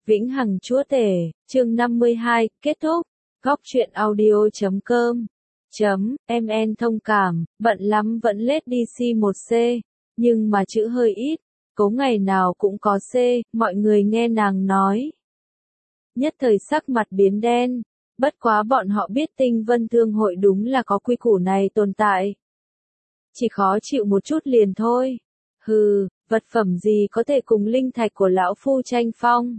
Vĩnh Hằng Chúa Tể, chương 52, kết thúc. Góc truyện audio.com .mn thông cảm, bận lắm vẫn lết DC 1C, nhưng mà chữ hơi ít, cố ngày nào cũng có C, mọi người nghe nàng nói. Nhất thời sắc mặt biến đen, bất quá bọn họ biết Tinh Vân Thương hội đúng là có quy củ này tồn tại. Chỉ khó chịu một chút liền thôi. Hừ, vật phẩm gì có thể cùng linh thạch của lão phu tranh phong.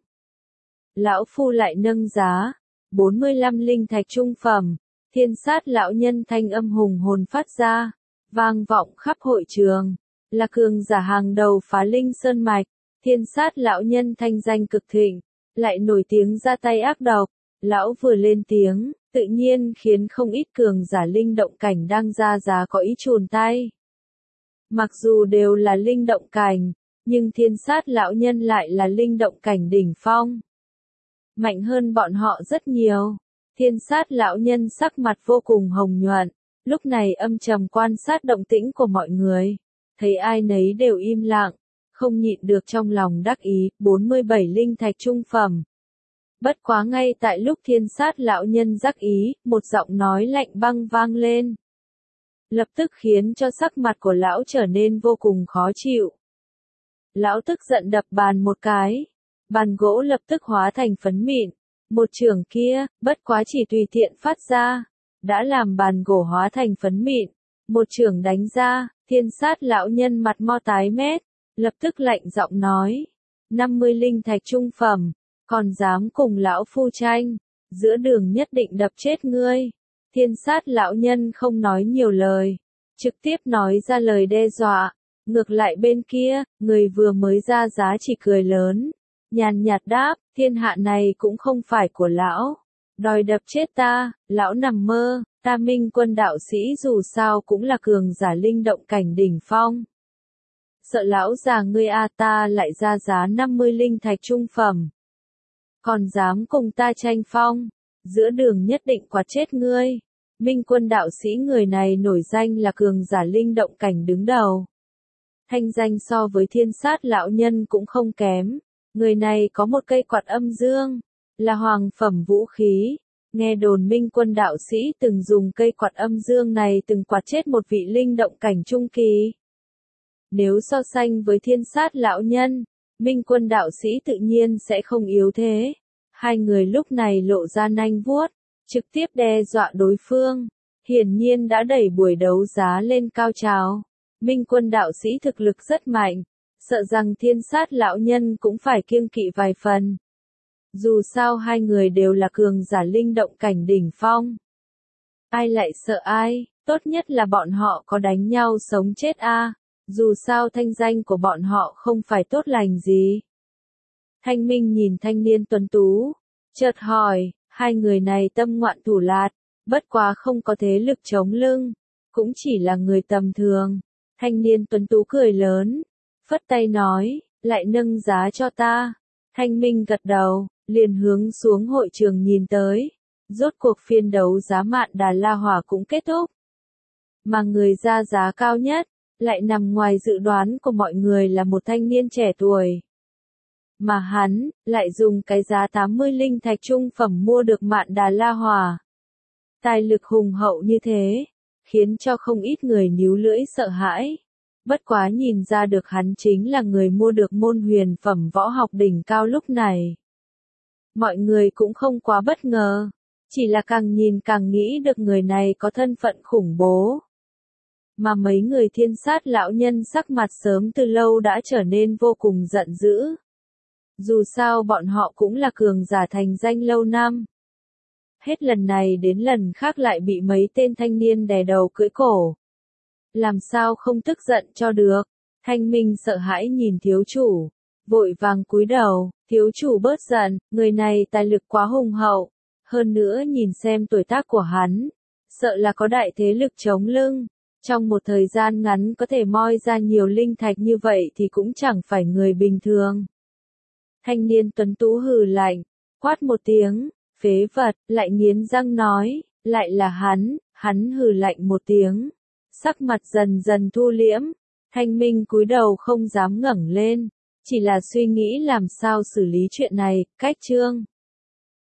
Lão phu lại nâng giá, 45 linh thạch trung phẩm, thiên sát lão nhân thanh âm hùng hồn phát ra, vang vọng khắp hội trường, là cường giả hàng đầu phá linh sơn mạch, thiên sát lão nhân thanh danh cực thịnh, lại nổi tiếng ra tay ác độc, lão vừa lên tiếng, tự nhiên khiến không ít cường giả linh động cảnh đang ra giá có ý chùn tay. Mặc dù đều là linh động cảnh, nhưng thiên sát lão nhân lại là linh động cảnh đỉnh phong. Mạnh hơn bọn họ rất nhiều. Thiên sát lão nhân sắc mặt vô cùng hồng nhuận, lúc này âm trầm quan sát động tĩnh của mọi người. Thấy ai nấy đều im lặng, không nhịn được trong lòng đắc ý, 47 linh thạch trung phẩm. Bất quá ngay tại lúc thiên sát lão nhân đắc ý, một giọng nói lạnh băng vang lên. Lập tức khiến cho sắc mặt của lão trở nên vô cùng khó chịu. Lão tức giận đập bàn một cái. Bàn gỗ lập tức hóa thành phấn mịn. Một chưởng kia, bất quá chỉ tùy tiện phát ra, đã làm bàn gỗ hóa thành phấn mịn. Một chưởng đánh ra, thiên sát lão nhân mặt mo tái mét, lập tức lạnh giọng nói. 50 linh thạch trung phẩm, còn dám cùng lão phu tranh, giữa đường nhất định đập chết ngươi. Thiên sát lão nhân không nói nhiều lời, trực tiếp nói ra lời đe dọa. Ngược lại bên kia, người vừa mới ra giá chỉ cười lớn. Nhàn nhạt đáp, thiên hạ này cũng không phải của lão. Đòi đập chết ta, lão nằm mơ, ta Minh Quân đạo sĩ dù sao cũng là cường giả linh động cảnh đỉnh phong. Sợ lão già ngươi ta lại ra giá 50 linh thạch trung phẩm. Còn dám cùng ta tranh phong, giữa đường nhất định quạt chết ngươi. Minh Quân đạo sĩ người này nổi danh là cường giả linh động cảnh đứng đầu. Thanh danh so với thiên sát lão nhân cũng không kém. Người này có một cây quạt âm dương, là hoàng phẩm vũ khí. Nghe đồn Minh Quân đạo sĩ từng dùng cây quạt âm dương này từng quạt chết một vị linh động cảnh trung kỳ. Nếu so sánh với thiên sát lão nhân, Minh Quân đạo sĩ tự nhiên sẽ không yếu thế. Hai người lúc này lộ ra nanh vuốt, trực tiếp đe dọa đối phương. Hiển nhiên đã đẩy buổi đấu giá lên cao trào. Minh Quân đạo sĩ thực lực rất mạnh. Sợ rằng thiên sát lão nhân cũng phải kiêng kỵ vài phần. Dù sao hai người đều là cường giả linh động cảnh đỉnh phong. Ai lại sợ ai, tốt nhất là bọn họ có đánh nhau sống chết dù sao thanh danh của bọn họ không phải tốt lành gì. Thanh Minh nhìn thanh niên tuấn tú, chợt hỏi, hai người này tâm ngoạn thủ lạt, bất quá không có thế lực chống lưng, cũng chỉ là người tầm thường. Thanh niên tuấn tú cười lớn. Phất tay nói, lại nâng giá cho ta. Thanh Minh gật đầu, liền hướng xuống hội trường nhìn tới. Rốt cuộc phiên đấu giá Mạn Đà La Hỏa cũng kết thúc. Mà người ra giá cao nhất, lại nằm ngoài dự đoán của mọi người là một thanh niên trẻ tuổi. Mà hắn, lại dùng cái giá 80 linh thạch trung phẩm mua được Mạn Đà La Hỏa. Tài lực hùng hậu như thế, khiến cho không ít người níu lưỡi sợ hãi. Bất quá nhìn ra được hắn chính là người mua được môn huyền phẩm võ học đỉnh cao lúc này. Mọi người cũng không quá bất ngờ, chỉ là càng nhìn càng nghĩ được người này có thân phận khủng bố. Mà mấy người thiên sát lão nhân sắc mặt sớm từ lâu đã trở nên vô cùng giận dữ. Dù sao bọn họ cũng là cường giả thành danh lâu năm. Hết lần này đến lần khác lại bị mấy tên thanh niên đè đầu cưỡi cổ. Làm sao không tức giận cho được. Thanh Minh sợ hãi nhìn thiếu chủ, vội vàng cúi đầu. Thiếu chủ bớt giận, người này tài lực quá hùng hậu, hơn nữa nhìn xem tuổi tác của hắn, sợ là có đại thế lực chống lưng. Trong một thời gian ngắn có thể moi ra nhiều linh thạch như vậy thì cũng chẳng phải người bình thường. Thanh niên tuấn tú hừ lạnh, quát một tiếng, phế vật, lại nghiến răng nói, lại là hắn hừ lạnh một tiếng. Sắc mặt dần dần thu liễm, Thanh Minh cúi đầu không dám ngẩng lên, Chỉ là suy nghĩ làm sao xử lý chuyện này, cách Trương